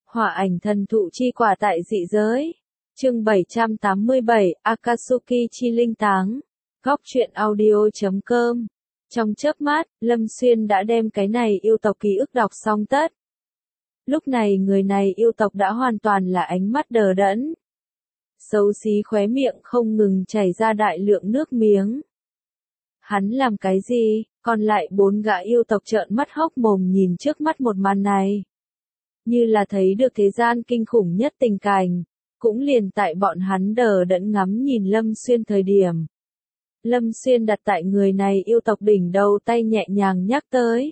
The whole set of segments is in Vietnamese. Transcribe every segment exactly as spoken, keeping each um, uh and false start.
Hỏa ảnh thần thụ chi quả tại dị giới. Chương bảy trăm tám mươi bảy, Akatsuki chi linh táng. Góc truyện audio chấm com. Trong chớp mắt, Lâm Xuyên đã đem cái này yêu tộc ký ức đọc xong tất. Lúc này người này yêu tộc đã hoàn toàn là ánh mắt đờ đẫn. Xấu xí khóe miệng không ngừng chảy ra đại lượng nước miếng. Hắn làm cái gì? Còn lại bốn gã yêu tộc trợn mắt hốc mồm nhìn trước mắt một màn này. Như là thấy được thế gian kinh khủng nhất tình cảnh. Cũng liền tại bọn hắn đờ đẫn ngắm nhìn Lâm Xuyên thời điểm. Lâm Xuyên đặt tại người này yêu tộc đỉnh đầu tay nhẹ nhàng nhắc tới.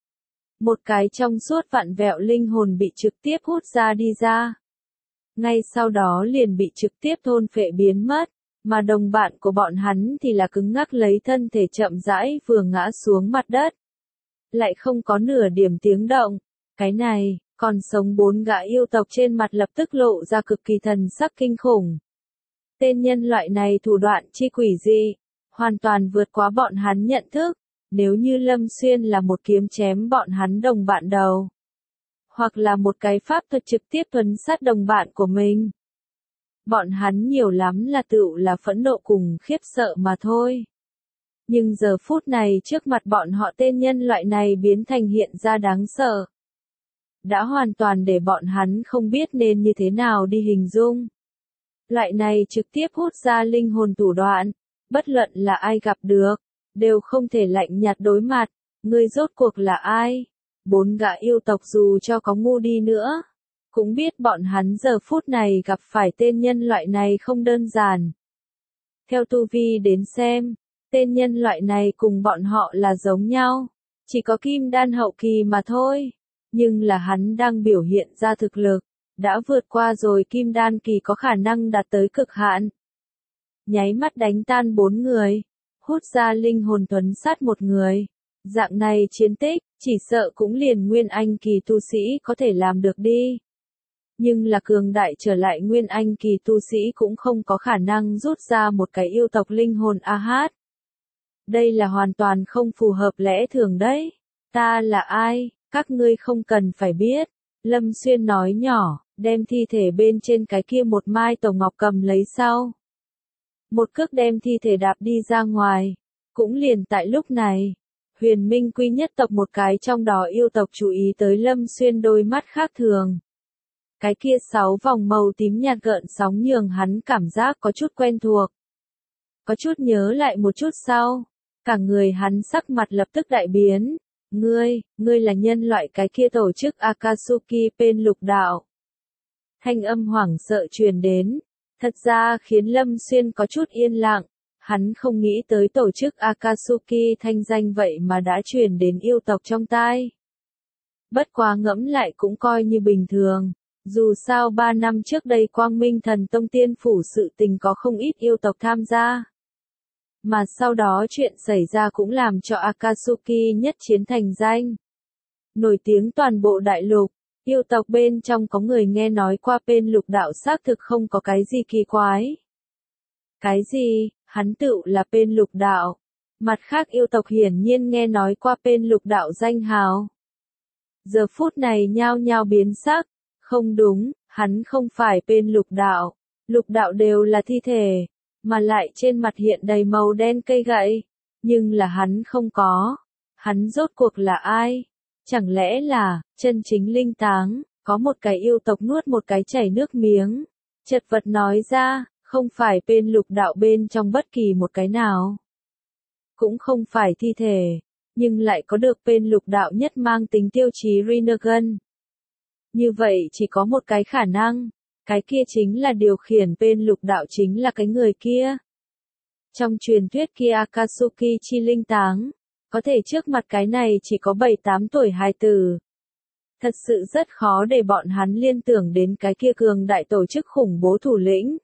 Một cái trong suốt vặn vẹo linh hồn bị trực tiếp hút ra đi ra. Ngay sau đó liền bị trực tiếp thôn phệ biến mất, mà đồng bạn của bọn hắn thì là cứng ngắc lấy thân thể chậm rãi vừa ngã xuống mặt đất. Lại không có nửa điểm tiếng động. Cái này, còn sống bốn gã yêu tộc trên mặt lập tức lộ ra cực kỳ thần sắc kinh khủng. Tên nhân loại này thủ đoạn chi quỷ dị, hoàn toàn vượt quá bọn hắn nhận thức. Nếu như Lâm Xuyên là một kiếm chém bọn hắn đồng bạn đầu, hoặc là một cái pháp thuật trực tiếp thuần sát đồng bạn của mình, bọn hắn nhiều lắm là tựu là phẫn nộ cùng khiếp sợ mà thôi. Nhưng giờ phút này trước mặt bọn họ tên nhân loại này biến thành hiện ra đáng sợ. Đã hoàn toàn để bọn hắn không biết nên như thế nào đi hình dung. Loại này trực tiếp hút ra linh hồn thủ đoạn, bất luận là ai gặp được, đều không thể lạnh nhạt đối mặt. Ngươi rốt cuộc là ai? Bốn gã yêu tộc dù cho có ngu đi nữa, cũng biết bọn hắn giờ phút này gặp phải tên nhân loại này không đơn giản. Theo tu vi đến xem, tên nhân loại này cùng bọn họ là giống nhau, chỉ có kim đan hậu kỳ mà thôi. Nhưng là hắn đang biểu hiện ra thực lực, đã vượt qua rồi kim đan kỳ có khả năng đạt tới cực hạn. Nháy mắt đánh tan bốn người, hút ra linh hồn tuấn sát một người. Dạng này chiến tích, chỉ sợ cũng liền nguyên anh kỳ tu sĩ có thể làm được đi. Nhưng là cường đại trở lại nguyên anh kỳ tu sĩ cũng không có khả năng rút ra một cái yêu tộc linh hồn a hát. Đây là hoàn toàn không phù hợp lẽ thường đấy. Ta là ai? Các ngươi không cần phải biết. Lâm Xuyên nói nhỏ, đem thi thể bên trên cái kia một mai tổ ngọc cầm lấy sau. Một cước đem thi thể đạp đi ra ngoài. Cũng liền tại lúc này, Huyền Minh Quy nhất tộc một cái trong đó yêu tộc chú ý tới Lâm Xuyên đôi mắt khác thường. Cái kia sáu vòng màu tím nhạt gợn sóng nhường hắn cảm giác có chút quen thuộc. Có chút nhớ lại một chút sau, cả người hắn sắc mặt lập tức đại biến. Ngươi, ngươi là nhân loại cái kia tổ chức Akatsuki bên lục đạo. Thanh âm hoảng sợ truyền đến, thật ra khiến Lâm Xuyên có chút yên lặng. Hắn không nghĩ tới tổ chức Akatsuki thanh danh vậy mà đã truyền đến yêu tộc trong tai. Bất quá ngẫm lại cũng coi như bình thường. Dù sao ba năm trước đây Quang Minh Thần Tông Tiên Phủ sự tình có không ít yêu tộc tham gia. Mà sau đó chuyện xảy ra cũng làm cho Akatsuki nhất chiến thành danh. Nổi tiếng toàn bộ đại lục, yêu tộc bên trong có người nghe nói qua bên lục đạo xác thực không có cái gì kỳ quái. Cái gì? Hắn tựu là bên lục đạo. Mặt khác yêu tộc hiển nhiên nghe nói qua bên lục đạo danh hào. Giờ phút này nhao nhao biến sắc. Không đúng, hắn không phải bên lục đạo. Lục đạo đều là thi thể, mà lại trên mặt hiện đầy màu đen cây gậy. Nhưng là hắn không có. Hắn rốt cuộc là ai? Chẳng lẽ là, chân chính linh táng, có một cái yêu tộc nuốt một cái chảy nước miếng. Chật vật nói ra, không phải bên lục đạo bên trong bất kỳ một cái nào. Cũng không phải thi thể, nhưng lại có được bên lục đạo nhất mang tính tiêu chí Rinnegan. Như vậy chỉ có một cái khả năng, cái kia chính là điều khiển bên lục đạo chính là cái người kia. Trong truyền thuyết kia Akatsuki chi linh táng, có thể trước mặt cái này chỉ có bảy tám tuổi hài tử. Thật sự rất khó để bọn hắn liên tưởng đến cái kia cường đại tổ chức khủng bố thủ lĩnh.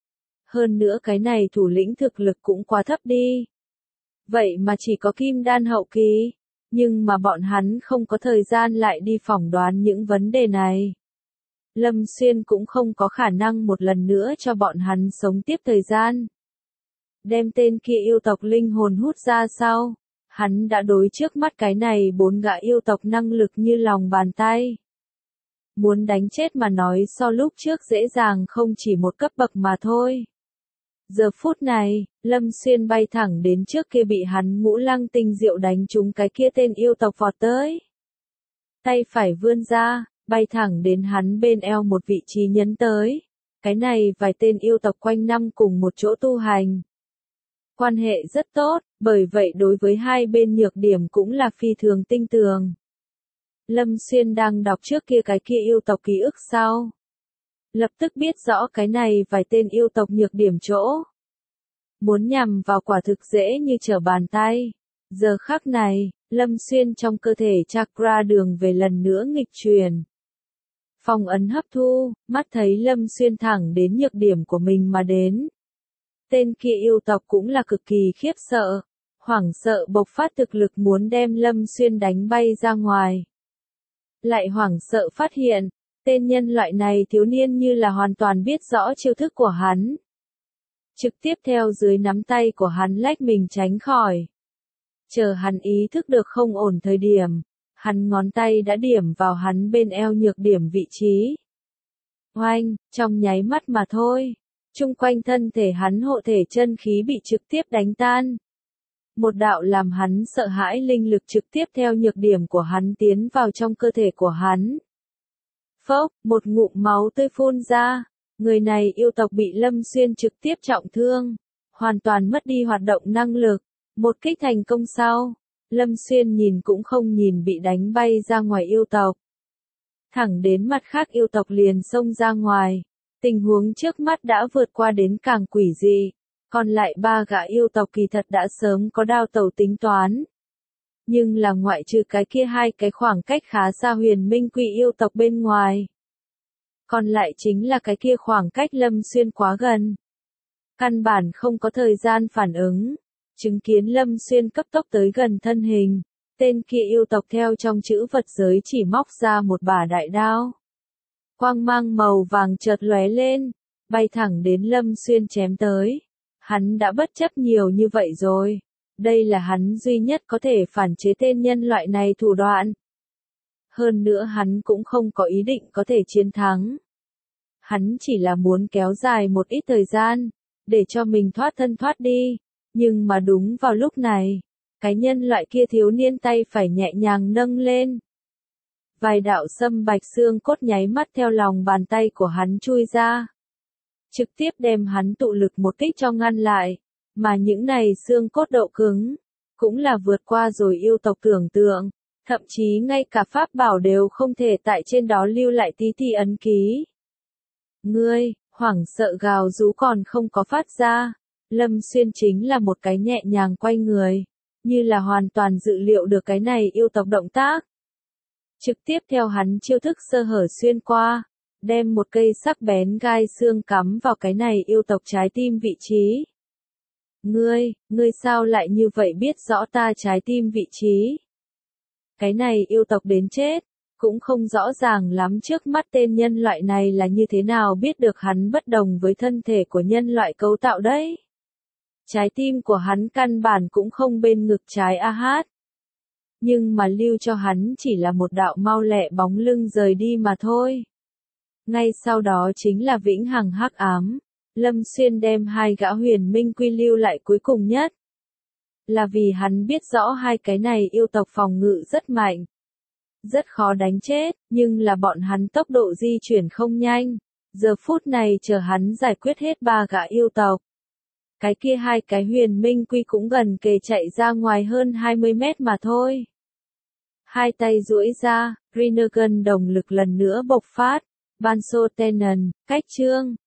Hơn nữa cái này thủ lĩnh thực lực cũng quá thấp đi. Vậy mà chỉ có kim đan hậu kỳ. Nhưng mà bọn hắn không có thời gian lại đi phỏng đoán những vấn đề này. Lâm Xuyên cũng không có khả năng một lần nữa cho bọn hắn sống tiếp thời gian. Đem tên kia yêu tộc linh hồn hút ra sau, hắn đã đối trước mắt cái này bốn gã yêu tộc năng lực như lòng bàn tay. Muốn đánh chết mà nói so lúc trước dễ dàng không chỉ một cấp bậc mà thôi. Giờ phút này, Lâm Xuyên bay thẳng đến trước kia bị hắn ngũ lăng tinh diệu đánh trúng cái kia tên yêu tộc vọt tới. Tay phải vươn ra, bay thẳng đến hắn bên eo một vị trí nhấn tới. Cái này vài tên yêu tộc quanh năm cùng một chỗ tu hành. Quan hệ rất tốt, bởi vậy đối với hai bên nhược điểm cũng là phi thường tinh tường. Lâm Xuyên đang đọc trước kia cái kia yêu tộc ký ức sau. Lập tức biết rõ cái này vài tên yêu tộc nhược điểm chỗ. Muốn nhằm vào quả thực dễ như trở bàn tay. Giờ khắc này, Lâm Xuyên trong cơ thể chakra đường về lần nữa nghịch chuyển. Phong ấn hấp thu, mắt thấy Lâm Xuyên thẳng đến nhược điểm của mình mà đến. Tên kia yêu tộc cũng là cực kỳ khiếp sợ, hoảng sợ bộc phát thực lực muốn đem Lâm Xuyên đánh bay ra ngoài. Lại hoảng sợ phát hiện, tên nhân loại này thiếu niên như là hoàn toàn biết rõ chiêu thức của hắn. Trực tiếp theo dưới nắm tay của hắn lách mình tránh khỏi. Chờ hắn ý thức được không ổn thời điểm, hắn ngón tay đã điểm vào hắn bên eo nhược điểm vị trí. Oanh, trong nháy mắt mà thôi, chung quanh thân thể hắn hộ thể chân khí bị trực tiếp đánh tan. Một đạo làm hắn sợ hãi linh lực trực tiếp theo nhược điểm của hắn tiến vào trong cơ thể của hắn. Phốc, một ngụm máu tươi phun ra, người này yêu tộc bị Lâm Xuyên trực tiếp trọng thương, hoàn toàn mất đi hoạt động năng lực. Một kích thành công sau, Lâm Xuyên nhìn cũng không nhìn bị đánh bay ra ngoài yêu tộc. Thẳng đến mặt khác yêu tộc liền xông ra ngoài, tình huống trước mắt đã vượt qua đến càng quỷ dị, còn lại ba gã yêu tộc kỳ thật đã sớm có đao tẩu tính toán. Nhưng là ngoại trừ cái kia hai cái khoảng cách khá xa huyền minh quỷ yêu tộc bên ngoài. Còn lại chính là cái kia khoảng cách Lâm Xuyên quá gần. Căn bản không có thời gian phản ứng. Chứng kiến Lâm Xuyên cấp tốc tới gần thân hình, tên kia yêu tộc theo trong chữ vật giới chỉ móc ra một bả đại đao. Quang mang màu vàng chợt lóe lên, bay thẳng đến Lâm Xuyên chém tới. Hắn đã bất chấp nhiều như vậy rồi. Đây là hắn duy nhất có thể phản chế tên nhân loại này thủ đoạn. Hơn nữa hắn cũng không có ý định có thể chiến thắng. Hắn chỉ là muốn kéo dài một ít thời gian, để cho mình thoát thân thoát đi. Nhưng mà đúng vào lúc này, cái nhân loại kia thiếu niên tay phải nhẹ nhàng nâng lên. Vài đạo sâm bạch xương cốt nháy mắt theo lòng bàn tay của hắn chui ra. Trực tiếp đem hắn tụ lực một kích cho ngăn lại, mà những này xương cốt độ cứng, cũng là vượt qua rồi yêu tộc tưởng tượng, thậm chí ngay cả pháp bảo đều không thể tại trên đó lưu lại tí ti ấn ký. Ngươi, hoảng sợ gào rú còn không có phát ra. Lâm Xuyên chính là một cái nhẹ nhàng quay người, như là hoàn toàn dự liệu được cái này yêu tộc động tác. Trực tiếp theo hắn chiêu thức sơ hở xuyên qua, đem một cây sắc bén gai xương cắm vào cái này yêu tộc trái tim vị trí. Ngươi, ngươi sao lại như vậy biết rõ ta trái tim vị trí? Cái này yêu tộc đến chết, cũng không rõ ràng lắm trước mắt tên nhân loại này là như thế nào biết được hắn bất đồng với thân thể của nhân loại cấu tạo đấy. Trái tim của hắn căn bản cũng không bên ngực trái a hát. Nhưng mà lưu cho hắn chỉ là một đạo mau lẹ bóng lưng rời đi mà thôi. Ngay sau đó chính là vĩnh hằng hắc ám. Lâm Xuyên đem hai gã huyền minh quy lưu lại cuối cùng nhất. Là vì hắn biết rõ hai cái này yêu tộc phòng ngự rất mạnh. Rất khó đánh chết, nhưng là bọn hắn tốc độ di chuyển không nhanh. Giờ phút này chờ hắn giải quyết hết ba gã yêu tộc. Cái kia hai cái huyền minh quy cũng gần kề chạy ra ngoài hơn hai mươi mét mà thôi. Hai tay duỗi ra, Rinnegan đồng lực lần nữa bộc phát. Banso Tenon, cách chương.